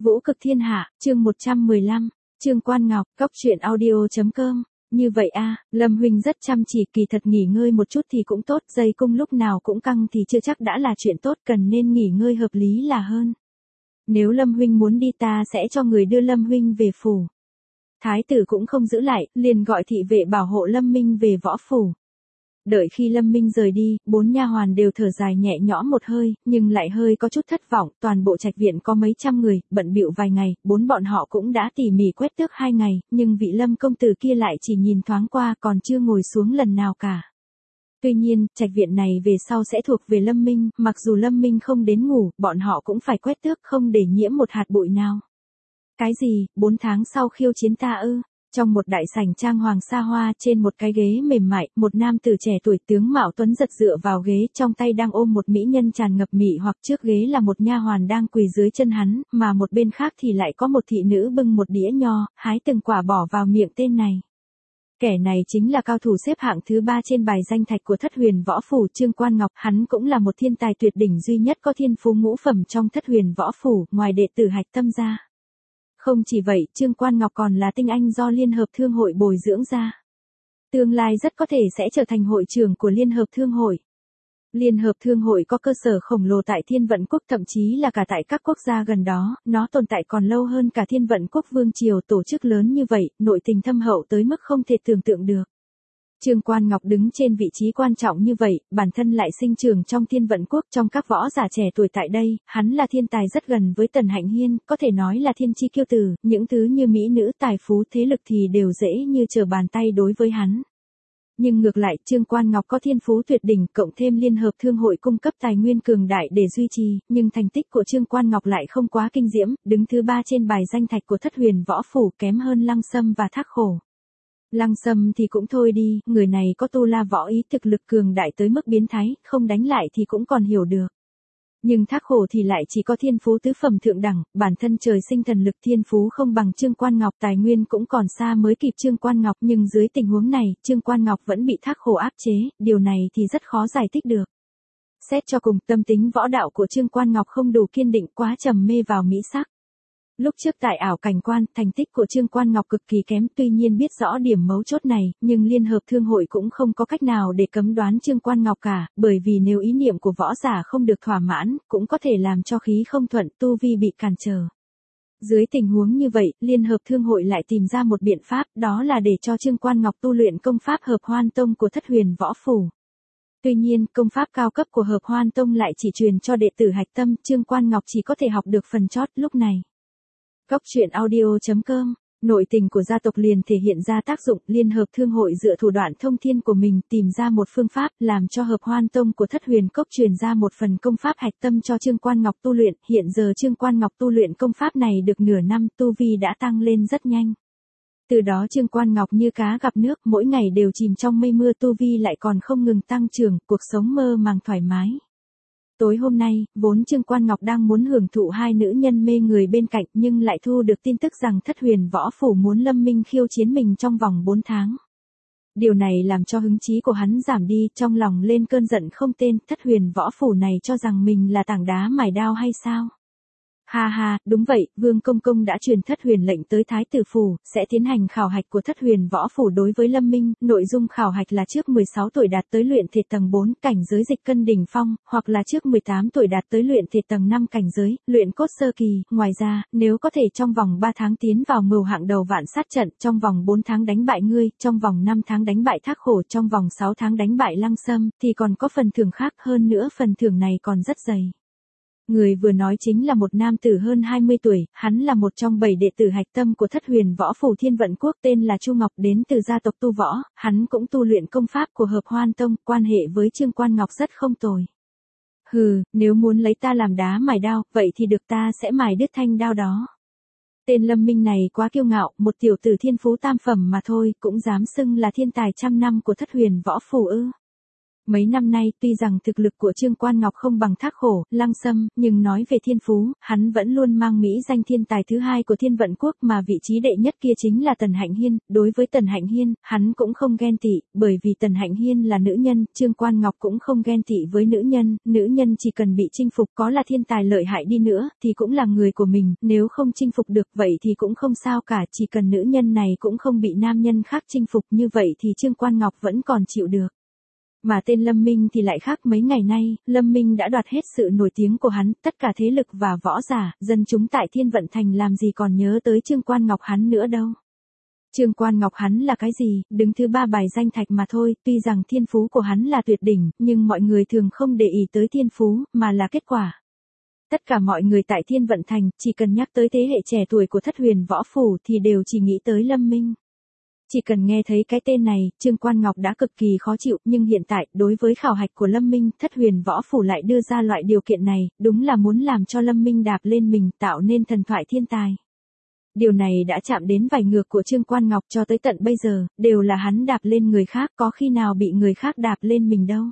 Vũ cực thiên hạ, chương 115, Trương Quan Ngọc, Cóc truyện audio.com. Như vậy a, Lâm huynh rất chăm chỉ, kỳ thật nghỉ ngơi một chút thì cũng tốt, dây cung lúc nào cũng căng thì chưa chắc đã là chuyện tốt, cần nên nghỉ ngơi hợp lý là hơn. Nếu Lâm huynh muốn đi ta sẽ cho người đưa Lâm huynh về phủ. Thái tử cũng không giữ lại, liền gọi thị vệ bảo hộ Lâm Minh về võ phủ. Đợi khi Lâm Minh rời đi, 4 nha hoàn đều thở dài nhẹ nhõm một hơi, nhưng lại hơi có chút thất vọng, toàn bộ trạch viện có mấy trăm người, bận bịu vài ngày, 4 bọn họ cũng đã tỉ mỉ quét tước 2 ngày, nhưng vị Lâm công tử kia lại chỉ nhìn thoáng qua còn chưa ngồi xuống lần nào cả. Tuy nhiên, trạch viện này về sau sẽ thuộc về Lâm Minh, mặc dù Lâm Minh không đến ngủ, bọn họ cũng phải quét tước không để nhiễm một hạt bụi nào. Cái gì, 4 tháng sau khiêu chiến ta ư? Trong một đại sảnh trang hoàng xa hoa, trên một cái ghế mềm mại, một nam tử trẻ tuổi tướng mạo tuấn giật dựa vào ghế, trong tay đang ôm một mỹ nhân tràn ngập mị hoặc, trước ghế là một nha hoàn đang quỳ dưới chân hắn, mà một bên khác thì lại có một thị nữ bưng một đĩa nho, hái từng quả bỏ vào miệng tên này. Kẻ này chính là cao thủ xếp hạng thứ 3 trên bài danh thạch của Thất Huyền Võ Phủ, Trương Quan Ngọc, hắn cũng là một thiên tài tuyệt đỉnh duy nhất có thiên phú ngũ phẩm trong Thất Huyền Võ Phủ, ngoài đệ tử Hạch Tâm ra. Không chỉ vậy, Trương Quan Ngọc còn là tinh anh do Liên Hợp Thương hội bồi dưỡng ra. Tương lai rất có thể sẽ trở thành hội trưởng của Liên Hợp Thương hội. Liên Hợp Thương hội có cơ sở khổng lồ tại Thiên Vận Quốc, thậm chí là cả tại các quốc gia gần đó, nó tồn tại còn lâu hơn cả Thiên Vận Quốc Vương Triều, tổ chức lớn như vậy, nội tình thâm hậu tới mức không thể tưởng tượng được. Trương Quan Ngọc đứng trên vị trí quan trọng như vậy, bản thân lại sinh trưởng trong Thiên Vận Quốc, trong các võ giả trẻ tuổi tại đây, hắn là thiên tài rất gần với Tần Hạnh Hiên, có thể nói là thiên chi kiêu tử, những thứ như mỹ nữ, tài phú, thế lực thì đều dễ như trở bàn tay đối với hắn. Nhưng ngược lại, Trương Quan Ngọc có thiên phú tuyệt đỉnh, cộng thêm Liên Hợp Thương hội cung cấp tài nguyên cường đại để duy trì, nhưng thành tích của Trương Quan Ngọc lại không quá kinh diễm, đứng thứ 3 trên bài danh thạch của Thất Huyền Võ Phủ, kém hơn Lăng Sâm và Thác Khổ. Lăng Sâm thì cũng thôi đi, người này có tu la võ ý, thực lực cường đại tới mức biến thái, không đánh lại thì cũng còn hiểu được. Nhưng Thác Khổ thì lại chỉ có thiên phú tứ phẩm thượng đẳng, bản thân trời sinh thần lực, thiên phú không bằng Trương Quan Ngọc, tài nguyên cũng còn xa mới kịp Trương Quan Ngọc, nhưng dưới tình huống này, Trương Quan Ngọc vẫn bị Thác Khổ áp chế, điều này thì rất khó giải thích được. Xét cho cùng, tâm tính võ đạo của Trương Quan Ngọc không đủ kiên định, quá trầm mê vào mỹ sắc. Lúc trước tại ảo cảnh quan, thành tích của Trương Quan Ngọc cực kỳ kém, tuy nhiên biết rõ điểm mấu chốt này, nhưng Liên Hợp Thương hội cũng không có cách nào để cấm đoán Trương Quan Ngọc cả, bởi vì nếu ý niệm của võ giả không được thỏa mãn, cũng có thể làm cho khí không thuận, tu vi bị cản trở. Dưới tình huống như vậy, Liên Hợp Thương hội lại tìm ra một biện pháp, đó là để cho Trương Quan Ngọc tu luyện công pháp Hợp Hoan Tông của Thất Huyền Võ Phủ. Tuy nhiên, công pháp cao cấp của Hợp Hoan Tông lại chỉ truyền cho đệ tử Hạch Tâm, Trương Quan Ngọc chỉ có thể học được phần chót lúc này. Cóc truyện audio.com, nội tình của gia tộc liền thể hiện ra tác dụng, Liên Hợp Thương hội dựa thủ đoạn thông thiên của mình tìm ra một phương pháp làm cho Hợp Hoan Tông của Thất Huyền Cốc truyền ra một phần công pháp Hạch Tâm cho Trương Quan Ngọc tu luyện, hiện giờ Trương Quan Ngọc tu luyện công pháp này được nửa năm, tu vi đã tăng lên rất nhanh. Từ đó Trương Quan Ngọc như cá gặp nước, mỗi ngày đều chìm trong mây mưa, tu vi lại còn không ngừng tăng trưởng, cuộc sống mơ màng thoải mái. Tối hôm nay, vốn Trương Quan Ngọc đang muốn hưởng thụ hai nữ nhân mê người bên cạnh, nhưng lại thu được tin tức rằng Thất Huyền Võ Phủ muốn Lâm Minh khiêu chiến mình trong vòng 4 tháng. Điều này làm cho hứng chí của hắn giảm đi, trong lòng lên cơn giận không tên, Thất Huyền Võ Phủ này cho rằng mình là tảng đá mài đao hay sao? Ha ha, đúng vậy, Vương Công Công đã truyền Thất Huyền lệnh tới Thái tử Phủ, sẽ tiến hành khảo hạch của Thất Huyền Võ Phủ đối với Lâm Minh, nội dung khảo hạch là trước 16 tuổi đạt tới luyện thể tầng 4, cảnh giới dịch cân đỉnh phong, hoặc là trước 18 tuổi đạt tới luyện thể tầng 5 cảnh giới, luyện cốt sơ kỳ, ngoài ra, nếu có thể trong vòng 3 tháng tiến vào mưu hạng đầu vạn sát trận, trong vòng 4 tháng đánh bại ngươi, trong vòng 5 tháng đánh bại Thác Khổ, trong vòng 6 tháng đánh bại Lăng Sâm, thì còn có phần thưởng khác, hơn nữa phần thưởng này còn rất dày. Người vừa nói chính là một nam tử hơn 20 tuổi, hắn là một trong 7 đệ tử Hạch Tâm của Thất Huyền Võ Phủ Thiên Vận Quốc, tên là Chu Ngọc, đến từ gia tộc tu võ, hắn cũng tu luyện công pháp của Hợp Hoan Tông, quan hệ với Trương Quan Ngọc rất không tồi. Hừ, nếu muốn lấy ta làm đá mài đao, vậy thì được, ta sẽ mài đứt thanh đao đó. Tên Lâm Minh này quá kiêu ngạo, một tiểu tử thiên phú tam phẩm mà thôi, cũng dám xưng là thiên tài trăm năm của Thất Huyền Võ Phủ ư? Mấy năm nay tuy rằng thực lực của Trương Quan Ngọc không bằng Thác Khổ, Lăng Sâm, nhưng nói về thiên phú, hắn vẫn luôn mang mỹ danh thiên tài thứ hai của Thiên Vận Quốc mà vị trí đệ nhất kia chính là Tần Hạnh Hiên. Đối với Tần Hạnh Hiên, hắn cũng không ghen tị, bởi vì Tần Hạnh Hiên là nữ nhân, Trương Quan Ngọc cũng không ghen tị với nữ nhân chỉ cần bị chinh phục có là thiên tài lợi hại đi nữa, thì cũng là người của mình, nếu không chinh phục được vậy thì cũng không sao cả, chỉ cần nữ nhân này cũng không bị nam nhân khác chinh phục như vậy thì Trương Quan Ngọc vẫn còn chịu được. Mà tên Lâm Minh thì lại khác, mấy ngày nay, Lâm Minh đã đoạt hết sự nổi tiếng của hắn, tất cả thế lực và võ giả, dân chúng tại Thiên Vận Thành làm gì còn nhớ tới Trương Quan Ngọc hắn nữa đâu. Trương Quan Ngọc hắn là cái gì, đứng thứ 3 bài danh thạch mà thôi, tuy rằng thiên phú của hắn là tuyệt đỉnh, nhưng mọi người thường không để ý tới thiên phú, mà là kết quả. Tất cả mọi người tại Thiên Vận Thành, chỉ cần nhắc tới thế hệ trẻ tuổi của Thất Huyền Võ Phủ thì đều chỉ nghĩ tới Lâm Minh. Chỉ cần nghe thấy cái tên này, Trương Quan Ngọc đã cực kỳ khó chịu, nhưng hiện tại, đối với khảo hạch của Lâm Minh, Thất Huyền Võ Phủ lại đưa ra loại điều kiện này, đúng là muốn làm cho Lâm Minh đạp lên mình, tạo nên thần thoại thiên tài. Điều này đã chạm đến vảy ngược của Trương Quan Ngọc cho tới tận bây giờ, đều là hắn đạp lên người khác, có khi nào bị người khác đạp lên mình đâu.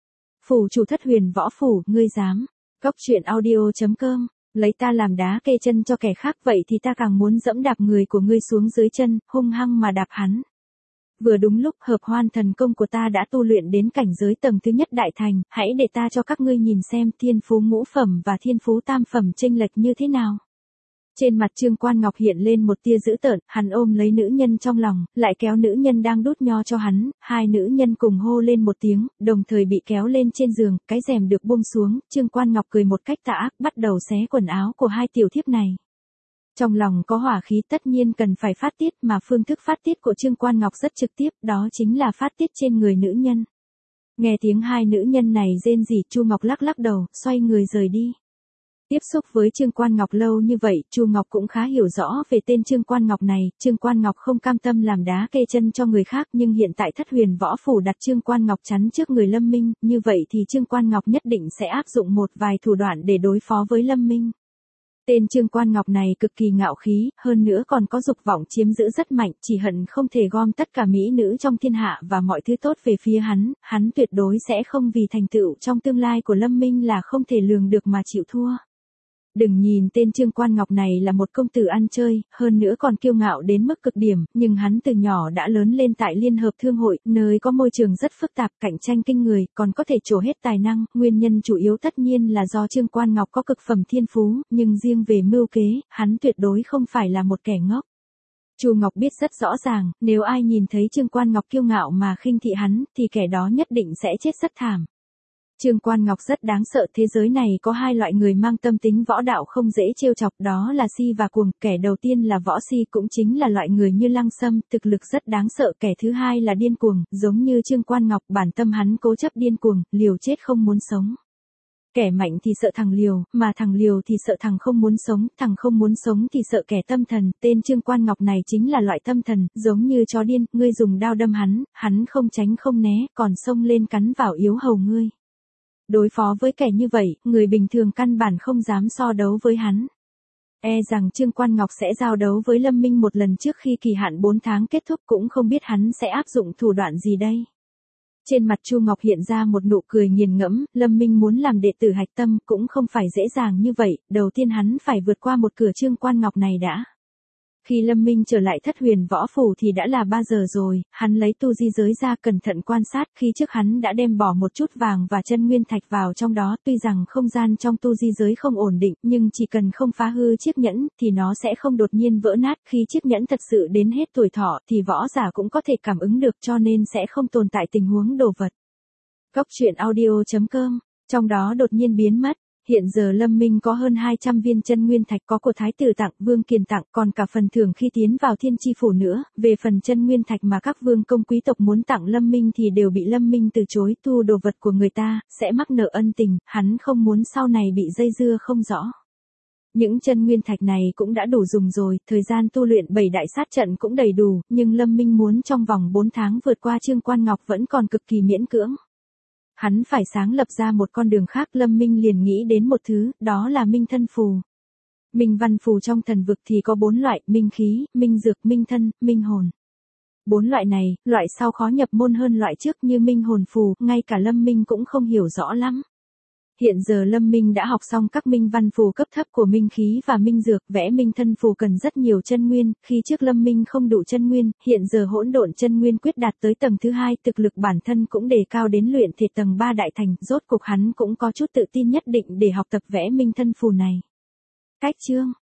Phủ chủ Thất Huyền Võ Phủ, ngươi dám. Cóc truyện audio.com. Lấy ta làm đá kê chân cho kẻ khác, vậy thì ta càng muốn dẫm đạp người của ngươi xuống dưới chân, hung hăng mà đạp hắn. Vừa đúng lúc Hợp Hoan thần công của ta đã tu luyện đến cảnh giới tầng thứ nhất đại thành, hãy để ta cho các ngươi nhìn xem thiên phú ngũ phẩm và thiên phú tam phẩm chênh lệch như thế nào. Trên mặt Trương Quan Ngọc hiện lên một tia dữ tợn, hắn ôm lấy nữ nhân trong lòng, lại kéo nữ nhân đang đút nho cho hắn, hai nữ nhân cùng hô lên một tiếng, đồng thời bị kéo lên trên giường, cái rèm được buông xuống, Trương Quan Ngọc cười một cách tà ác, bắt đầu xé quần áo của hai tiểu thiếp này. Trong lòng có hỏa khí tất nhiên cần phải phát tiết, mà phương thức phát tiết của Trương Quan Ngọc rất trực tiếp, đó chính là phát tiết trên người nữ nhân. Nghe tiếng hai nữ nhân này rên rỉ, Chu Ngọc lắc lắc đầu, xoay người rời đi. Tiếp xúc với Trương Quan Ngọc lâu như vậy, Chu Ngọc cũng khá hiểu rõ về tên Trương Quan Ngọc này, Trương Quan Ngọc không cam tâm làm đá kê chân cho người khác, nhưng hiện tại Thất Huyền Võ Phủ đặt Trương Quan Ngọc chắn trước người Lâm Minh, như vậy thì Trương Quan Ngọc nhất định sẽ áp dụng một vài thủ đoạn để đối phó với Lâm Minh. Tên Trương Quan Ngọc này cực kỳ ngạo khí, hơn nữa còn có dục vọng chiếm giữ rất mạnh, chỉ hận không thể gom tất cả mỹ nữ trong thiên hạ và mọi thứ tốt về phía hắn tuyệt đối sẽ không vì thành tựu trong tương lai của Lâm Minh là không thể lường được mà chịu thua. Đừng nhìn tên Trương Quan Ngọc này là một công tử ăn chơi, hơn nữa còn kiêu ngạo đến mức cực điểm, nhưng hắn từ nhỏ đã lớn lên tại Liên Hợp Thương hội, nơi có môi trường rất phức tạp, cạnh tranh kinh người, còn có thể trổ hết tài năng, nguyên nhân chủ yếu tất nhiên là do Trương Quan Ngọc có cực phẩm thiên phú, nhưng riêng về mưu kế, hắn tuyệt đối không phải là một kẻ ngốc. Chu Ngọc biết rất rõ ràng, nếu ai nhìn thấy Trương Quan Ngọc kiêu ngạo mà khinh thị hắn, thì kẻ đó nhất định sẽ chết rất thảm. Trương Quan Ngọc rất đáng sợ, thế giới này có hai loại người mang tâm tính võ đạo không dễ trêu chọc, đó là si và cuồng, kẻ đầu tiên là võ si cũng chính là loại người như Lăng Sâm, thực lực rất đáng sợ, kẻ thứ hai là điên cuồng, giống như Trương Quan Ngọc, bản tâm hắn cố chấp điên cuồng, liều chết không muốn sống. Kẻ mạnh thì sợ thằng liều, mà thằng liều thì sợ thằng không muốn sống, thằng không muốn sống thì sợ kẻ tâm thần, tên Trương Quan Ngọc này chính là loại tâm thần, giống như chó điên, ngươi dùng đao đâm hắn không tránh không né, còn xông lên cắn vào yếu hầu ngươi. Đối phó với kẻ như vậy, người bình thường căn bản không dám so đấu với hắn. E rằng Trương Quan Ngọc sẽ giao đấu với Lâm Minh một lần trước khi kỳ hạn 4 tháng kết thúc, cũng không biết hắn sẽ áp dụng thủ đoạn gì đây. Trên mặt Chu Ngọc hiện ra một nụ cười nghiền ngẫm, Lâm Minh muốn làm đệ tử hạch tâm cũng không phải dễ dàng như vậy, đầu tiên hắn phải vượt qua một cửa Trương Quan Ngọc này đã. Khi Lâm Minh trở lại Thất Huyền Võ Phủ thì đã là 3 giờ rồi, hắn lấy tu di giới ra cẩn thận quan sát, khi trước hắn đã đem bỏ một chút vàng và chân nguyên thạch vào trong đó, tuy rằng không gian trong tu di giới không ổn định, nhưng chỉ cần không phá hư chiếc nhẫn, thì nó sẽ không đột nhiên vỡ nát, khi chiếc nhẫn thật sự đến hết tuổi thọ, thì võ giả cũng có thể cảm ứng được, cho nên sẽ không tồn tại tình huống đồ vật. Cóc truyện audio.com, trong đó đột nhiên biến mất. Hiện giờ Lâm Minh có hơn 200 viên chân nguyên thạch, có của Thái tử tặng, Vương Kiền tặng, còn cả phần thưởng khi tiến vào Thiên Chi Phủ nữa, về phần chân nguyên thạch mà các vương công quý tộc muốn tặng Lâm Minh thì đều bị Lâm Minh từ chối, thu đồ vật của người ta, sẽ mắc nợ ân tình, hắn không muốn sau này bị dây dưa không rõ. Những chân nguyên thạch này cũng đã đủ dùng rồi, thời gian tu luyện 7 đại sát trận cũng đầy đủ, nhưng Lâm Minh muốn trong vòng 4 tháng vượt qua Trương Quan Ngọc vẫn còn cực kỳ miễn cưỡng. Hắn phải sáng lập ra một con đường khác, Lâm Minh liền nghĩ đến một thứ, đó là minh thân phù. Minh văn phù trong thần vực thì có 4 loại, minh khí, minh dược, minh thân, minh hồn. 4 loại này, loại sau khó nhập môn hơn loại trước như minh hồn phù, ngay cả Lâm Minh cũng không hiểu rõ lắm. Hiện giờ Lâm Minh đã học xong các minh văn phù cấp thấp của minh khí và minh dược, vẽ minh thân phù cần rất nhiều chân nguyên, khi trước Lâm Minh không đủ chân nguyên, hiện giờ hỗn độn chân nguyên quyết đạt tới tầng thứ 2, thực lực bản thân cũng đề cao đến luyện thể tầng 3 đại thành, rốt cục hắn cũng có chút tự tin nhất định để học tập vẽ minh thân phù này. Cách chương